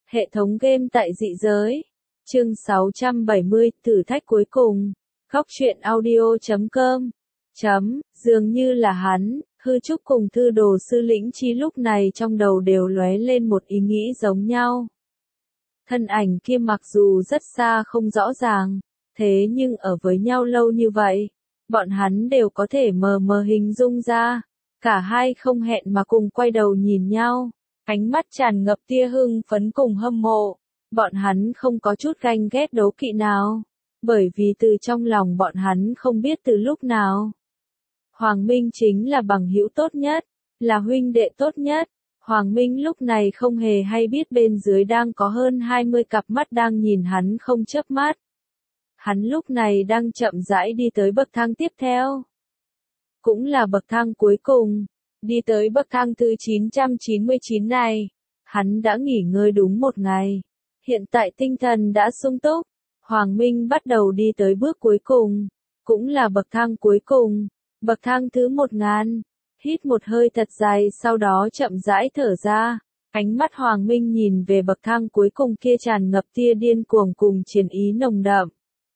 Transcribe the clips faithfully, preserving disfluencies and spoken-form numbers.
Hệ thống game tại dị giới. Chương sáu trăm bảy mươi, thử thách cuối cùng. Góc truyện audio chấm com. Chấm, dường như là hắn, hư trúc cùng thư đồ sư lĩnh chi lúc này trong đầu đều lóe lên một ý nghĩ giống nhau. Thân ảnh kia mặc dù rất xa không rõ ràng, thế nhưng ở với nhau lâu như vậy, bọn hắn đều có thể mờ mờ hình dung ra. Cả hai không hẹn mà cùng quay đầu nhìn nhau, ánh mắt tràn ngập tia hưng phấn cùng hâm mộ. Bọn hắn không có chút ganh ghét đố kỵ nào, bởi vì từ trong lòng bọn hắn không biết từ lúc nào. Hoàng Minh chính là bằng hữu tốt nhất, là huynh đệ tốt nhất. Hoàng Minh lúc này không hề hay biết bên dưới đang có hơn hai mươi cặp mắt đang nhìn hắn không chớp mắt. Hắn lúc này đang chậm rãi đi tới bậc thang tiếp theo. Cũng là bậc thang cuối cùng, đi tới bậc thang thứ chín trăm chín mươi chín này. Hắn đã nghỉ ngơi đúng một ngày. Hiện tại tinh thần đã sung túc. Hoàng Minh bắt đầu đi tới bước cuối cùng, cũng là bậc thang cuối cùng, bậc thang thứ một ngàn. Hít một hơi thật dài sau đó chậm rãi thở ra. Ánh mắt Hoàng Minh nhìn về bậc thang cuối cùng kia tràn ngập tia điên cuồng cùng chiến ý nồng đậm.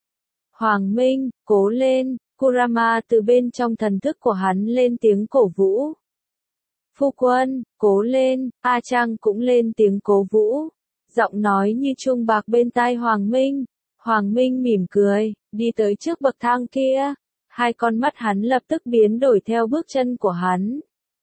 Hoàng Minh, cố lên, Kurama từ bên trong thần thức của hắn lên tiếng cổ vũ. Phu quân, cố lên, A Trang cũng lên tiếng cố vũ. Giọng nói như chuông bạc bên tai Hoàng Minh. Hoàng Minh mỉm cười, đi tới trước bậc thang kia. Hai con mắt hắn lập tức biến đổi theo bước chân của hắn.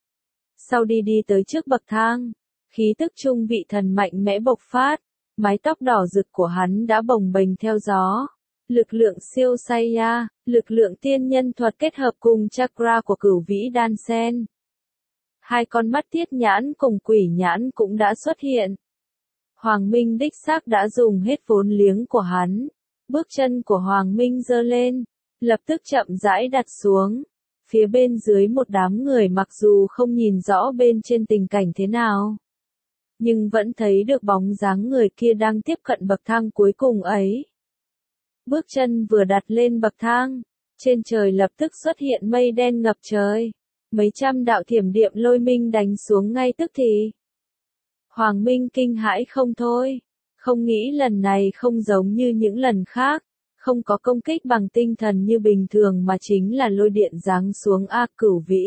Sau đi đi tới trước bậc thang, khí tức trung vị thần mạnh mẽ bộc phát. Mái tóc đỏ rực của hắn đã bồng bềnh theo gió. Lực lượng siêu Saiya, lực lượng tiên nhân thuật kết hợp cùng chakra của cửu vĩ đan sen. Hai con mắt thiết nhãn cùng quỷ nhãn cũng đã xuất hiện. Hoàng Minh đích xác đã dùng hết vốn liếng của hắn. Bước chân của Hoàng Minh giơ lên, lập tức chậm rãi đặt xuống. Phía bên dưới một đám người mặc dù không nhìn rõ bên trên tình cảnh thế nào, nhưng vẫn thấy được bóng dáng người kia đang tiếp cận bậc thang cuối cùng ấy. Bước chân vừa đặt lên bậc thang, trên trời lập tức xuất hiện mây đen ngập trời. Mấy trăm đạo thiểm điện lôi minh đánh xuống ngay tức thì. Hoàng Minh kinh hãi không thôi, không nghĩ lần này không giống như những lần khác, không có công kích bằng tinh thần như bình thường mà chính là lôi điện giáng xuống A Cửu Vĩ.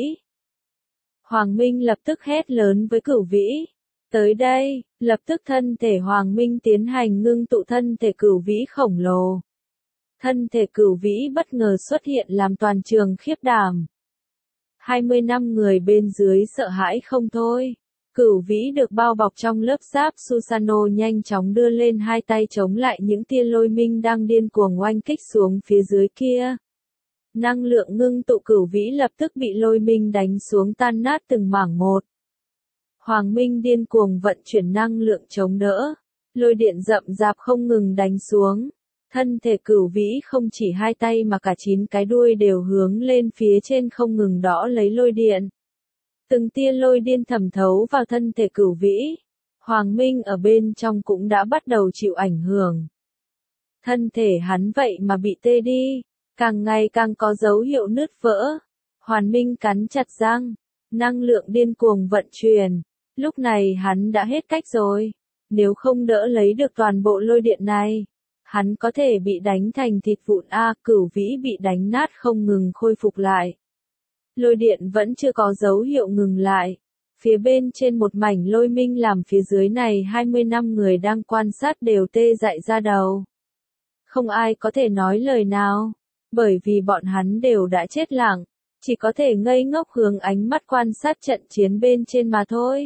Hoàng Minh lập tức hét lớn với Cửu Vĩ, tới đây, lập tức thân thể Hoàng Minh tiến hành ngưng tụ thân thể Cửu Vĩ khổng lồ. Thân thể Cửu Vĩ bất ngờ xuất hiện làm toàn trường khiếp đảm. hai mươi năm người bên dưới sợ hãi không thôi. Cửu Vĩ được bao bọc trong lớp giáp Susanoo nhanh chóng đưa lên hai tay chống lại những tia lôi minh đang điên cuồng oanh kích xuống phía dưới kia. Năng lượng ngưng tụ Cửu Vĩ lập tức bị lôi minh đánh xuống tan nát từng mảng một. Hoàng Minh điên cuồng vận chuyển năng lượng chống đỡ. Lôi điện rậm rạp không ngừng đánh xuống. Thân thể Cửu Vĩ không chỉ hai tay mà cả chín cái đuôi đều hướng lên phía trên không ngừng đỡ lấy lôi điện. Từng tia lôi điên thẩm thấu vào thân thể Cửu Vĩ. Hoàng Minh ở bên trong cũng đã bắt đầu chịu ảnh hưởng. Thân thể hắn vậy mà bị tê đi, càng ngày càng có dấu hiệu nứt vỡ. Hoàng Minh cắn chặt răng, năng lượng điên cuồng vận chuyển. Lúc này hắn đã hết cách rồi. Nếu không đỡ lấy được toàn bộ lôi điện này, hắn có thể bị đánh thành thịt vụn. A Cửu Vĩ bị đánh nát không ngừng khôi phục lại. Lôi điện vẫn chưa có dấu hiệu ngừng lại. Phía bên trên một mảnh lôi minh làm phía dưới này hai mươi năm người đang quan sát đều tê dại ra đầu. Không ai có thể nói lời nào, bởi vì bọn hắn đều đã chết lặng, chỉ có thể ngây ngốc hướng ánh mắt quan sát trận chiến bên trên mà thôi.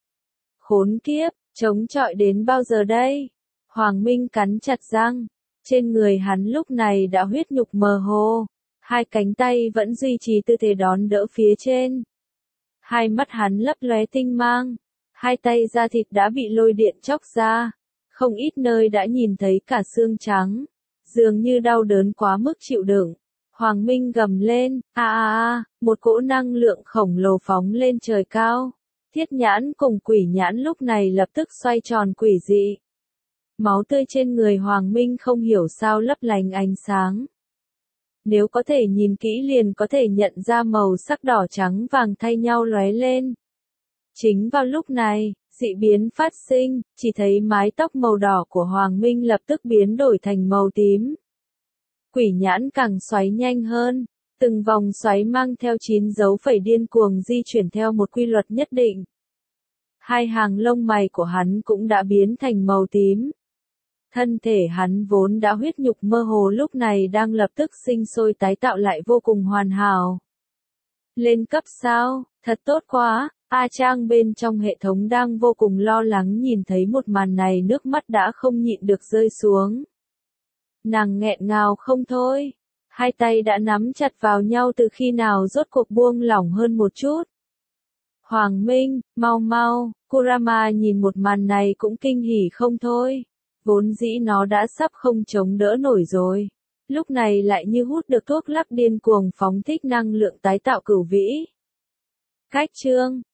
Khốn kiếp, chống chọi đến bao giờ đây? Hoàng Minh cắn chặt răng, trên người hắn lúc này đã huyết nhục mơ hồ. Hai cánh tay vẫn duy trì tư thế đón đỡ phía trên. Hai mắt hắn lấp lóe tinh mang. Hai tay da thịt đã bị lôi điện chóc ra. Không ít nơi đã nhìn thấy cả xương trắng. Dường như đau đớn quá mức chịu đựng. Hoàng Minh gầm lên, a a a, một cỗ năng lượng khổng lồ phóng lên trời cao. Thiết nhãn cùng quỷ nhãn lúc này lập tức xoay tròn quỷ dị. Máu tươi trên người Hoàng Minh không hiểu sao lấp lánh ánh sáng. Nếu có thể nhìn kỹ liền có thể nhận ra màu sắc đỏ trắng vàng thay nhau lóe lên. Chính vào lúc này, Dị biến phát sinh, chỉ thấy mái tóc màu đỏ của Hoàng Minh lập tức biến đổi thành màu tím. Quỷ nhãn càng xoáy nhanh hơn, từng vòng xoáy mang theo chín dấu phẩy điên cuồng di chuyển theo một quy luật nhất định. Hai hàng lông mày của hắn cũng đã biến thành màu tím. Thân thể hắn vốn đã huyết nhục mơ hồ lúc này đang lập tức sinh sôi tái tạo lại vô cùng hoàn hảo. Lên cấp sao, thật tốt quá, A Trang bên trong hệ thống đang vô cùng lo lắng nhìn thấy một màn này, nước mắt đã không nhịn được rơi xuống. Nàng nghẹn ngào không thôi, hai tay đã nắm chặt vào nhau từ khi nào rốt cuộc buông lỏng hơn một chút. Hoàng Minh, mau mau, Kurama nhìn một màn này cũng kinh hỉ không thôi. Vốn dĩ nó đã sắp không chống đỡ nổi rồi. Lúc này lại như hút được thuốc lắc điên cuồng phóng thích năng lượng tái tạo cửu vĩ. Cách chương